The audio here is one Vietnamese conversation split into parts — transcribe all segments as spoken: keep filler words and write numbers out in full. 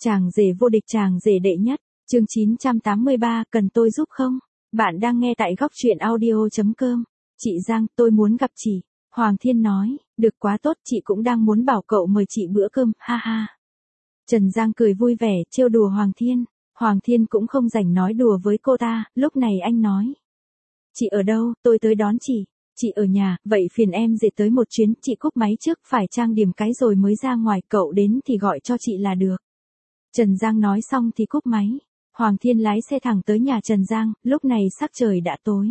Chàng rể vô địch, chàng rể đệ nhất, chương chín trăm tám mươi ba, cần tôi giúp không? Bạn đang nghe tại góc truyện audio chấm com. Chị Giang, tôi muốn gặp chị. Hoàng Thiên nói, được quá tốt, chị cũng đang muốn bảo cậu mời chị bữa cơm, ha ha. Trần Giang cười vui vẻ, trêu đùa Hoàng Thiên. Hoàng Thiên cũng không rảnh nói đùa với cô ta, lúc này anh nói. Chị ở đâu, tôi tới đón chị. Chị ở nhà, vậy phiền em dễ tới một chuyến, chị cúp máy trước, phải trang điểm cái rồi mới ra ngoài, cậu đến thì gọi cho chị là được. Trần Giang nói xong thì cúp máy. Hoàng Thiên lái xe thẳng tới nhà Trần Giang, lúc này sắc trời đã tối.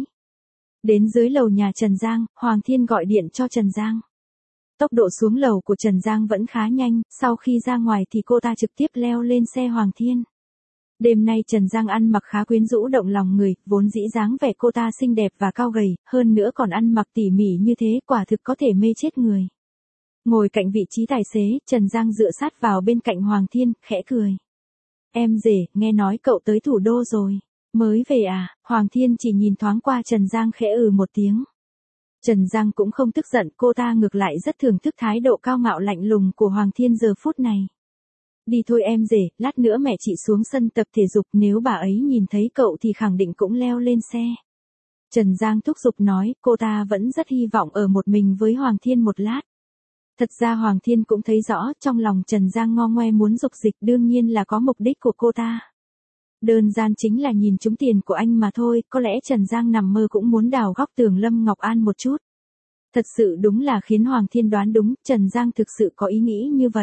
Đến dưới lầu nhà Trần Giang, Hoàng Thiên gọi điện cho Trần Giang. Tốc độ xuống lầu của Trần Giang vẫn khá nhanh, sau khi ra ngoài thì cô ta trực tiếp leo lên xe Hoàng Thiên. Đêm nay Trần Giang ăn mặc khá quyến rũ động lòng người, vốn dĩ dáng vẻ cô ta xinh đẹp và cao gầy, hơn nữa còn ăn mặc tỉ mỉ như thế, quả thực có thể mê chết người. Ngồi cạnh vị trí tài xế, Trần Giang dựa sát vào bên cạnh Hoàng Thiên, khẽ cười. Em rể, nghe nói cậu tới thủ đô rồi. Mới về à? Hoàng Thiên chỉ nhìn thoáng qua Trần Giang khẽ ừ một tiếng. Trần Giang cũng không tức giận, cô ta ngược lại rất thưởng thức thái độ cao ngạo lạnh lùng của Hoàng Thiên giờ phút này. Đi thôi em rể, lát nữa mẹ chị xuống sân tập thể dục, nếu bà ấy nhìn thấy cậu thì khẳng định cũng leo lên xe. Trần Giang thúc giục nói, cô ta vẫn rất hy vọng ở một mình với Hoàng Thiên một lát. Thật ra Hoàng Thiên cũng thấy rõ, trong lòng Trần Giang ngo ngoe muốn dục dịch, đương nhiên là có mục đích của cô ta. Đơn giản chính là nhìn trúng tiền của anh mà thôi, có lẽ Trần Giang nằm mơ cũng muốn đào góc tường Lâm Ngọc An một chút. Thật sự đúng là khiến Hoàng Thiên đoán đúng, Trần Giang thực sự có ý nghĩ như vậy.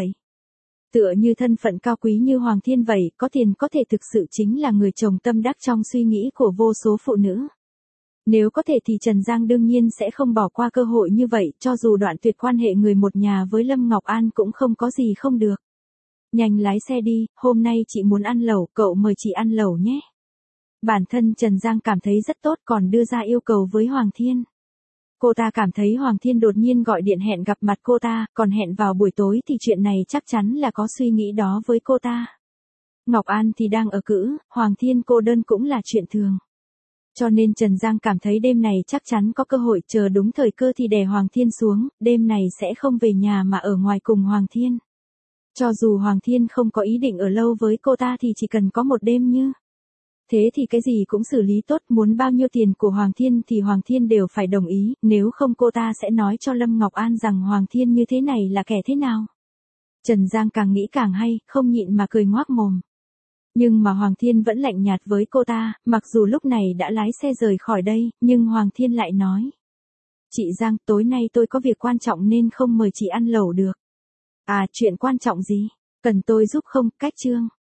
Tựa như thân phận cao quý như Hoàng Thiên vậy, có tiền có thể thực sự chính là người chồng tâm đắc trong suy nghĩ của vô số phụ nữ. Nếu có thể thì Trần Giang đương nhiên sẽ không bỏ qua cơ hội như vậy, cho dù đoạn tuyệt quan hệ người một nhà với Lâm Ngọc An cũng không có gì không được. Nhanh lái xe đi, hôm nay chị muốn ăn lẩu, cậu mời chị ăn lẩu nhé. Bản thân Trần Giang cảm thấy rất tốt, còn đưa ra yêu cầu với Hoàng Thiên. Cô ta cảm thấy Hoàng Thiên đột nhiên gọi điện hẹn gặp mặt cô ta, còn hẹn vào buổi tối thì chuyện này chắc chắn là có suy nghĩ đó với cô ta. Ngọc An thì đang ở cữ, Hoàng Thiên cô đơn cũng là chuyện thường. Cho nên Trần Giang cảm thấy đêm này chắc chắn có cơ hội, chờ đúng thời cơ thì đè Hoàng Thiên xuống, đêm này sẽ không về nhà mà ở ngoài cùng Hoàng Thiên. Cho dù Hoàng Thiên không có ý định ở lâu với cô ta thì chỉ cần có một đêm như thế thì cái gì cũng xử lý tốt, muốn bao nhiêu tiền của Hoàng Thiên thì Hoàng Thiên đều phải đồng ý, nếu không cô ta sẽ nói cho Lâm Ngọc An rằng Hoàng Thiên như thế này là kẻ thế nào. Trần Giang càng nghĩ càng hay, không nhịn mà cười ngoác mồm. Nhưng mà Hoàng Thiên vẫn lạnh nhạt với cô ta, mặc dù lúc này đã lái xe rời khỏi đây, nhưng Hoàng Thiên lại nói. Chị Giang, tối nay tôi có việc quan trọng nên không mời chị ăn lẩu được. À, chuyện quan trọng gì? Cần tôi giúp không? Cách chương.